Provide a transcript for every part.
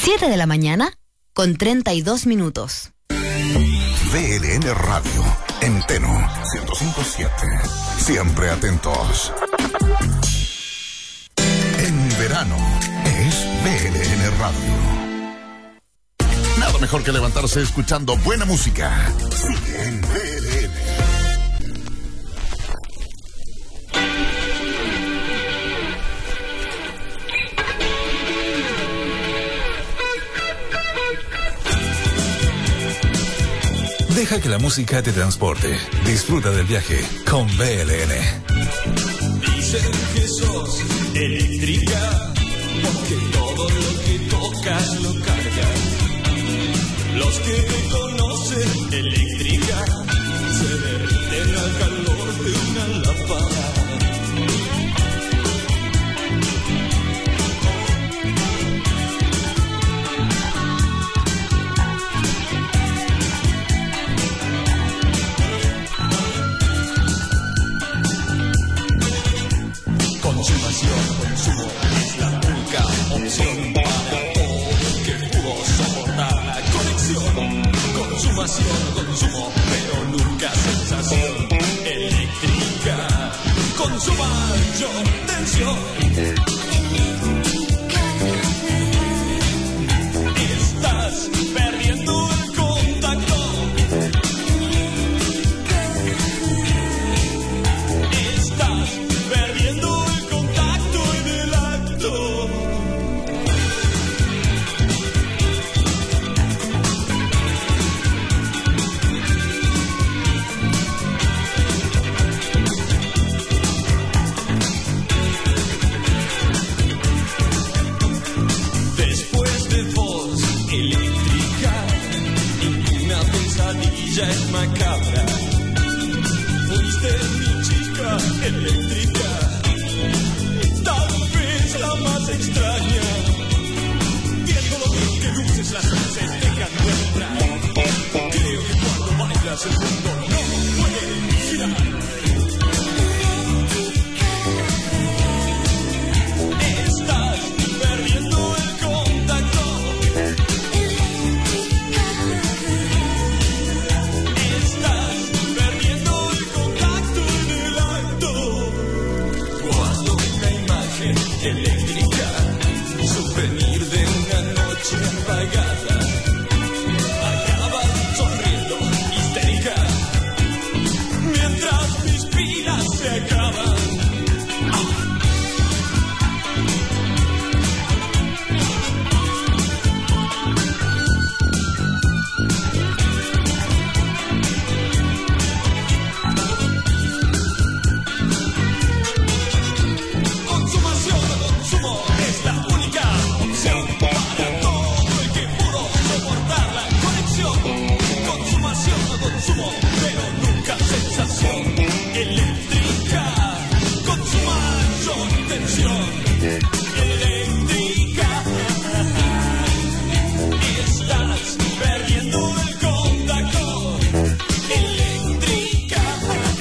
7 de la mañana con 32 minutos. VLN Radio, en Teno, 105.7. Siempre atentos. En verano es VLN Radio. Nada mejor que levantarse escuchando buena música. Sigue en VLN. Deja que la música te transporte. Disfruta del viaje con VLN. Dicen que sos eléctrica, porque todo lo que tocas lo cargas. Los que te conocen, eléctrica, se derriten al calor de una lámpara. Consumo es la única opción para todo el que pudo soportar la conexión. Consumo, pero nunca sensación eléctrica. Consuma mayor tensión. Estás perdiendo el contacto. Estás perdiendo el contacto en el acto. Después de voz eléctrica, ninguna pesadilla es macabra. Fuiste mi chica eléctrica, tal vez la más extraña. Viendo lo bien que luces, las luces dejan de entrar. Creo que cuando bailas el mundo no puede girar. Estás perdiendo el contacto. Estás perdiendo el contacto en el acto. Cuando una imagen eléctrica, souvenir de una noche apagada, acaba sonriendo histérica, mientras mis pilas se acaban. Consumo es la única opción para todo el que pudo soportar la conexión. Consumo, pero nunca sensación eléctrica. Consuma mayor tensión eléctrica. Estás perdiendo el contacto. Eléctrica.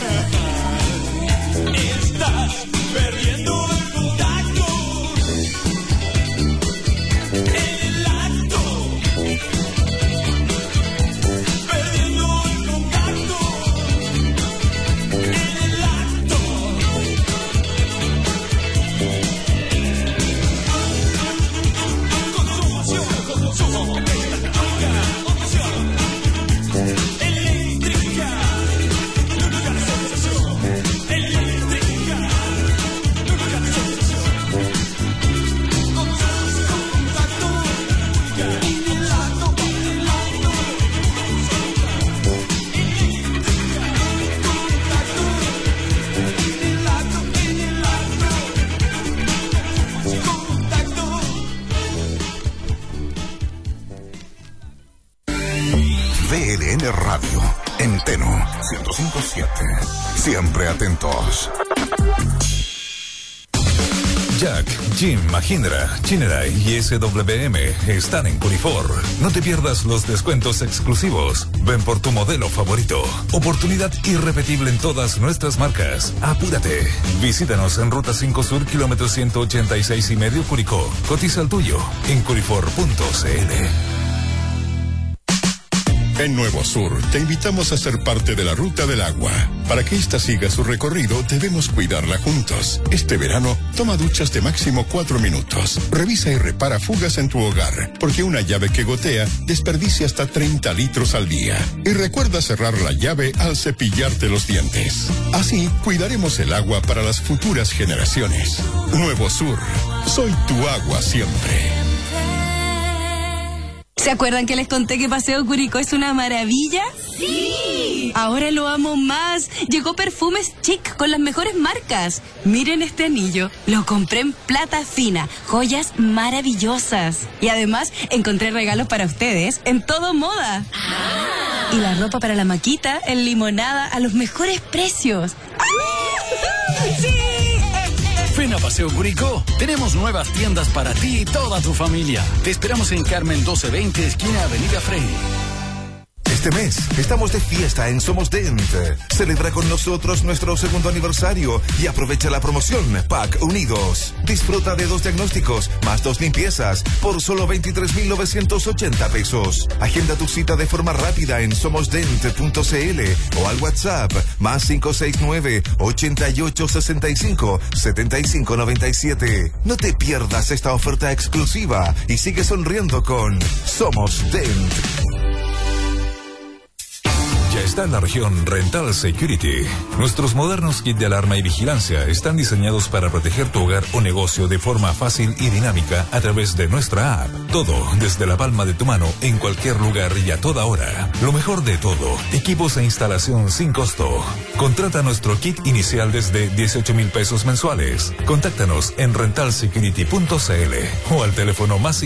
Estás perdiendo el contacto. El acto. Perdiendo el contacto. El acto. Consumo es la única opción. Eléctrica. Nunca sensación. Eléctrica. Nunca sensación. Contacto. El acto. VLN Radio, en Teno, 105.7. Siempre atentos. Jack, Jim, Mahindra, Chinerai y SWM están en Curifor. No te pierdas los descuentos exclusivos. Ven por tu modelo favorito. Oportunidad irrepetible en todas nuestras marcas. Apúrate. Visítanos en Ruta 5 Sur, kilómetro 186,5 Curicó. Cotiza el tuyo en curifor.cl. En Nuevo Sur, te invitamos a ser parte de la Ruta del Agua. Para que ésta siga su recorrido, debemos cuidarla juntos. Este verano, toma duchas de máximo 4 minutos. Revisa y repara fugas en tu hogar, porque una llave que gotea desperdicia hasta 30 litros al día. Y recuerda cerrar la llave al cepillarte los dientes. Así, cuidaremos el agua para las futuras generaciones. Nuevo Sur, soy tu agua siempre. ¿Se acuerdan que les conté que Paseo Curicó es una maravilla? ¡Sí! Ahora lo amo más. Llegó Perfumes Chic con las mejores marcas. Miren este anillo. Lo compré en plata fina. Joyas maravillosas. Y además encontré regalos para ustedes en Todo Moda. ¡Ah! Y la ropa para la maquita en Limonada a los mejores precios. ¡Ah! ¡Sí! Ven a Paseo Curicó. Tenemos nuevas tiendas para ti y toda tu familia. Te esperamos en Carmen 1220, esquina Avenida Frey. Este mes estamos de fiesta en Somos Dent. Celebra con nosotros nuestro segundo aniversario y aprovecha la promoción Pack Unidos. Disfruta de 2 diagnósticos más 2 limpiezas por solo 23,980 pesos. Agenda tu cita de forma rápida en somosdent.cl o al WhatsApp más 569-8865-7597. No te pierdas esta oferta exclusiva y sigue sonriendo con Somos Dent. Ya está en la región Rental Security. Nuestros modernos kits de alarma y vigilancia están diseñados para proteger tu hogar o negocio de forma fácil y dinámica a través de nuestra app. Todo desde la palma de tu mano, en cualquier lugar y a toda hora. Lo mejor de todo, equipos e instalación sin costo. Contrata nuestro kit inicial desde 18,000 pesos mensuales. Contáctanos en rentalsecurity.cl o al teléfono más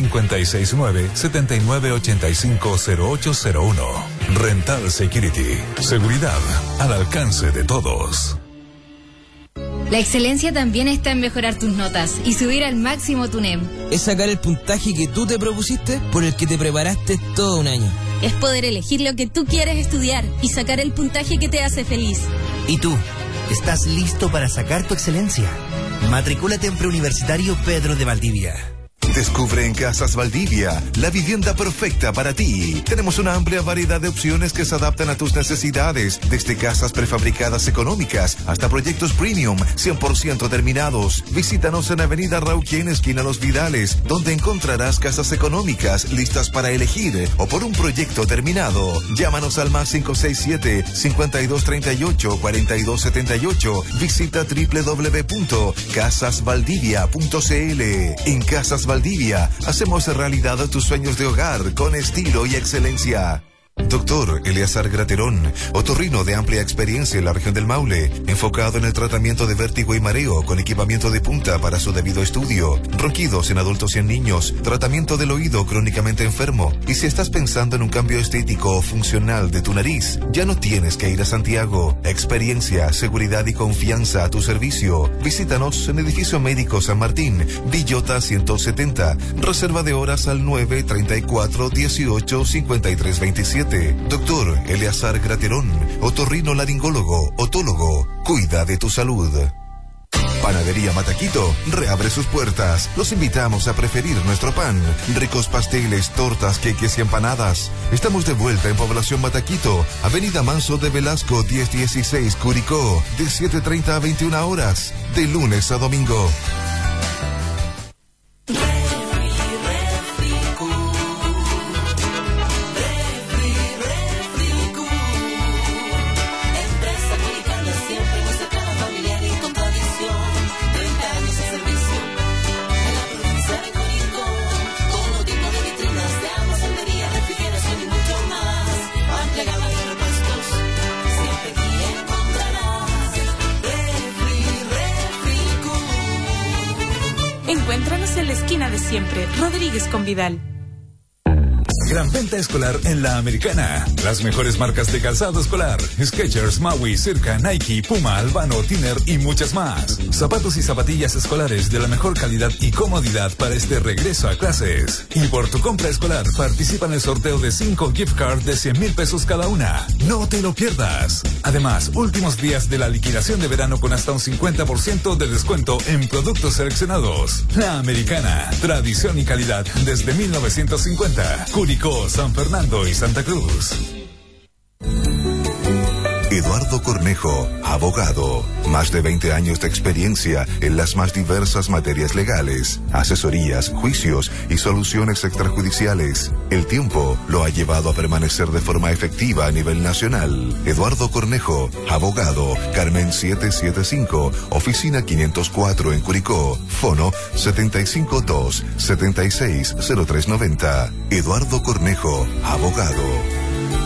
569-7985-0801. Rental Security. Seguridad al alcance de todos. La excelencia también está en mejorar tus notas y subir al máximo tu NEM. Es sacar el puntaje que tú te propusiste por el que te preparaste todo un año. Es poder elegir lo que tú quieres estudiar y sacar el puntaje que te hace feliz. ¿Y tú? ¿Estás listo para sacar tu excelencia? Matricúlate en Preuniversitario Pedro de Valdivia. Descubre en Casas Valdivia la vivienda perfecta para ti. Tenemos una amplia variedad de opciones que se adaptan a tus necesidades, desde casas prefabricadas económicas hasta proyectos premium 100% terminados. Visítanos en Avenida Rauquén, esquina Los Vidales, donde encontrarás casas económicas listas para elegir o por un proyecto terminado. Llámanos al más 567-5238-4278. Visita www.casasvaldivia.cl. En Casas Valdivia hacemos realidad tus sueños de hogar con estilo y excelencia. Doctor Eleazar Graterón, otorrino de amplia experiencia en la región del Maule, enfocado en el tratamiento de vértigo y mareo con equipamiento de punta para su debido estudio, ronquidos en adultos y en niños, tratamiento del oído crónicamente enfermo. Y si estás pensando en un cambio estético o funcional de tu nariz, ya no tienes que ir a Santiago. Experiencia, seguridad y confianza a tu servicio. Visítanos en Edificio Médico San Martín, Villota 170. Reserva de horas al 934-18-5327. Doctor Eleazar Graterón, otorrino-laringólogo, otólogo, cuida de tu salud. Panadería Mataquito reabre sus puertas. Los invitamos a preferir nuestro pan. Ricos pasteles, tortas, queques y empanadas. Estamos de vuelta en Población Mataquito, Avenida Manso de Velasco 1016 Curicó, de 7:30 a 21 horas, de lunes a domingo. Encuéntranos en la esquina de siempre, Rodríguez con Vidal. Gran venta escolar en La Americana. Las mejores marcas de calzado escolar: Skechers, Maui, Circa, Nike, Puma, Albano, Tiner y muchas más. Zapatos y zapatillas escolares de la mejor calidad y comodidad para este regreso a clases. Y por tu compra escolar, participa en el sorteo de 5 gift cards de 100,000 pesos cada una. No te lo pierdas. Además, últimos días de la liquidación de verano con hasta un 50% de descuento en productos seleccionados. La Americana, tradición y calidad desde 1950. Curicó, San Fernando y Santa Cruz. Eduardo Cornejo, abogado. Más de 20 años de experiencia en las más diversas materias legales, asesorías, juicios y soluciones extrajudiciales. El tiempo lo ha llevado a permanecer de forma efectiva a nivel nacional. Eduardo Cornejo, abogado. Carmen 775, oficina 504 en Curicó. Fono 752-760390. Eduardo Cornejo, abogado.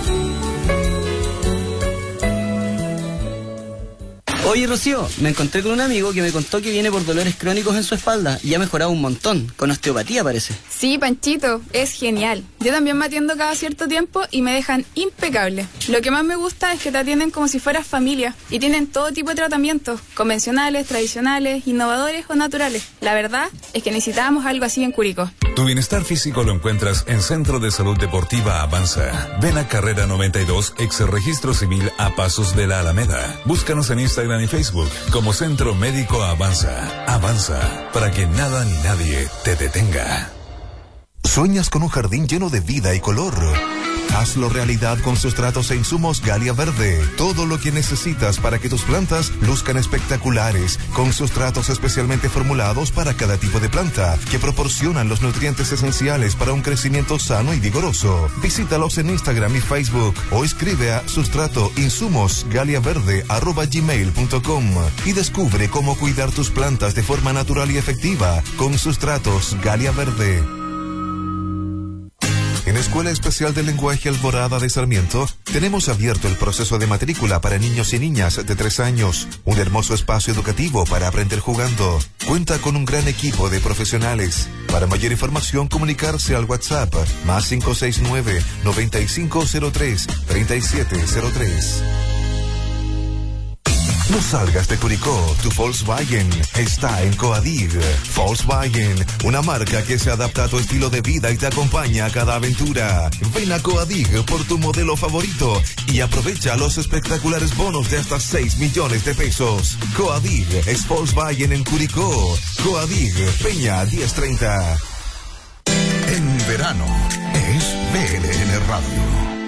Oye, Rocío, me encontré con un amigo que me contó que viene por dolores crónicos en su espalda y ha mejorado un montón, con osteopatía parece. Sí, Panchito, es genial. Yo también me atiendo cada cierto tiempo y me dejan impecable. Lo que más me gusta es que te atienden como si fueras familia y tienen todo tipo de tratamientos, convencionales, tradicionales, innovadores o naturales. La verdad es que necesitábamos algo así en Curicó. Tu bienestar físico lo encuentras en Centro de Salud Deportiva Avanza. Ven a Carrera 92, ex Registro Civil, a pasos de la Alameda. Búscanos en Instagram y Facebook como Centro Médico Avanza. Avanza, para que nada ni nadie te detenga. ¿Sueñas con un jardín lleno de vida y color? Hazlo realidad con sustratos e insumos Galia Verde. Todo lo que necesitas para que tus plantas luzcan espectaculares, con sustratos especialmente formulados para cada tipo de planta, que proporcionan los nutrientes esenciales para un crecimiento sano y vigoroso. Visítalos en Instagram y Facebook o escribe a sustratoinsumosgaliaverde@gmail.com y descubre cómo cuidar tus plantas de forma natural y efectiva con sustratos Galia Verde. En Escuela Especial de Lenguaje Alborada de Sarmiento, tenemos abierto el proceso de matrícula para niños y niñas de 3 años. Un hermoso espacio educativo para aprender jugando. Cuenta con un gran equipo de profesionales. Para mayor información, comunicarse al WhatsApp más 569-9503-3703. No salgas de Curicó, tu Volkswagen está en Coadig. Volkswagen, una marca que se adapta a tu estilo de vida y te acompaña a cada aventura. Ven a Coadig por tu modelo favorito y aprovecha los espectaculares bonos de hasta 6 millones de pesos. Coadig es Volkswagen en Curicó. Coadig, Peña 1030. En verano es BLN Radio.